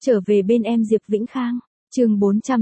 Trở về bên em Diệp Vĩnh Khang, chương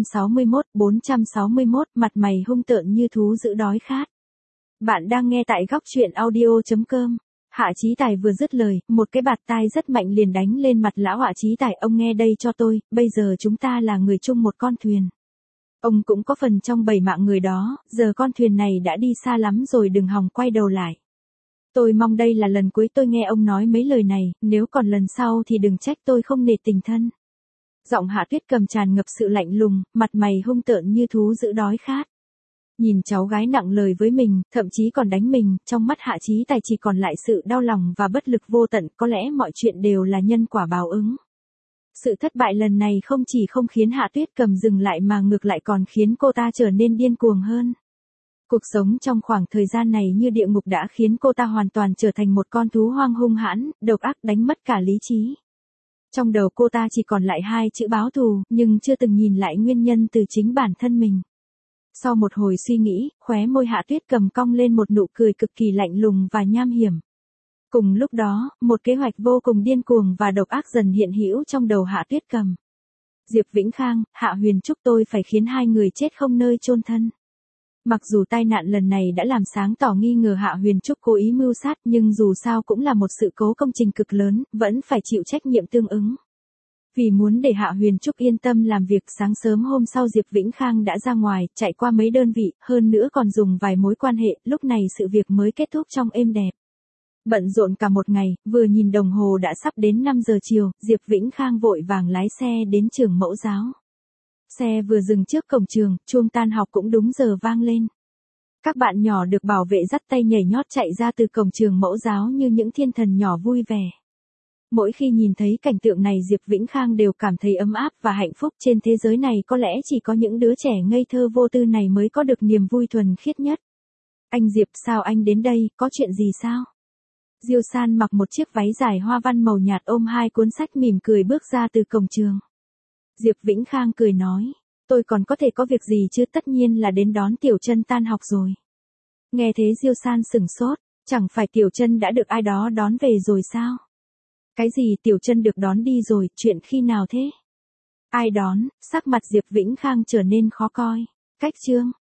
461, mặt mày hung tợn như thú dữ đói khát. Bạn đang nghe tại góc truyện audio.com. Hạ Chí Tài vừa dứt lời, một cái bạt tai rất mạnh liền đánh lên mặt lão Hạ Chí Tài. Ông nghe đây cho tôi, bây giờ chúng ta là người chung một con thuyền. Ông cũng có phần trong bầy mạng người đó, giờ con thuyền này đã đi xa lắm rồi, đừng hòng quay đầu lại. Tôi mong đây là lần cuối tôi nghe ông nói mấy lời này, nếu còn lần sau thì đừng trách tôi không nể tình thân. Giọng Hạ Tuyết Cầm tràn ngập sự lạnh lùng, mặt mày hung tợn như thú dữ đói khát. Nhìn cháu gái nặng lời với mình, thậm chí còn đánh mình, trong mắt Hạ Chí Tài chỉ còn lại sự đau lòng và bất lực vô tận, có lẽ mọi chuyện đều là nhân quả báo ứng. Sự thất bại lần này không chỉ không khiến Hạ Tuyết Cầm dừng lại mà ngược lại còn khiến cô ta trở nên điên cuồng hơn. Cuộc sống trong khoảng thời gian này như địa ngục đã khiến cô ta hoàn toàn trở thành một con thú hoang hung hãn, độc ác đánh mất cả lý trí. Trong đầu cô ta chỉ còn lại hai chữ báo thù, nhưng chưa từng nhìn lại nguyên nhân từ chính bản thân mình. Sau một hồi suy nghĩ, khóe môi Hạ Tuyết Cầm cong lên một nụ cười cực kỳ lạnh lùng và nham hiểm. Cùng lúc đó, một kế hoạch vô cùng điên cuồng và độc ác dần hiện hữu trong đầu Hạ Tuyết Cầm. Diệp Vĩnh Khang, Hạ Huyền Trúc, tôi phải khiến hai người chết không nơi chôn thân. Mặc dù tai nạn lần này đã làm sáng tỏ nghi ngờ Hạ Huyền Trúc cố ý mưu sát, nhưng dù sao cũng là một sự cố công trình cực lớn, vẫn phải chịu trách nhiệm tương ứng. Vì muốn để Hạ Huyền Trúc yên tâm làm việc, sáng sớm hôm sau Diệp Vĩnh Khang đã ra ngoài, chạy qua mấy đơn vị, hơn nữa còn dùng vài mối quan hệ, lúc này sự việc mới kết thúc trong êm đẹp. Bận rộn cả một ngày, vừa nhìn đồng hồ đã sắp đến 5 giờ chiều, Diệp Vĩnh Khang vội vàng lái xe đến trường mẫu giáo. Xe vừa dừng trước cổng trường, chuông tan học cũng đúng giờ vang lên. Các bạn nhỏ được bảo vệ dắt tay nhảy nhót chạy ra từ cổng trường mẫu giáo như những thiên thần nhỏ vui vẻ. Mỗi khi nhìn thấy cảnh tượng này Diệp Vĩnh Khang đều cảm thấy ấm áp và hạnh phúc. Trên thế giới này có lẽ chỉ có những đứa trẻ ngây thơ vô tư này mới có được niềm vui thuần khiết nhất. Anh Diệp, sao anh đến đây, có chuyện gì sao? Diêu San mặc một chiếc váy dài hoa văn màu nhạt ôm hai cuốn sách mỉm cười bước ra từ cổng trường. Diệp Vĩnh Khang cười nói, tôi còn có thể có việc gì chứ, tất nhiên là đến đón Tiểu Trân tan học rồi. Nghe thế Diêu San sửng sốt, chẳng phải Tiểu Trân đã được ai đó đón về rồi sao? Cái gì Tiểu Trân được đón đi rồi, chuyện khi nào thế? Ai đón? Sắc mặt Diệp Vĩnh Khang trở nên khó coi. Cách chương,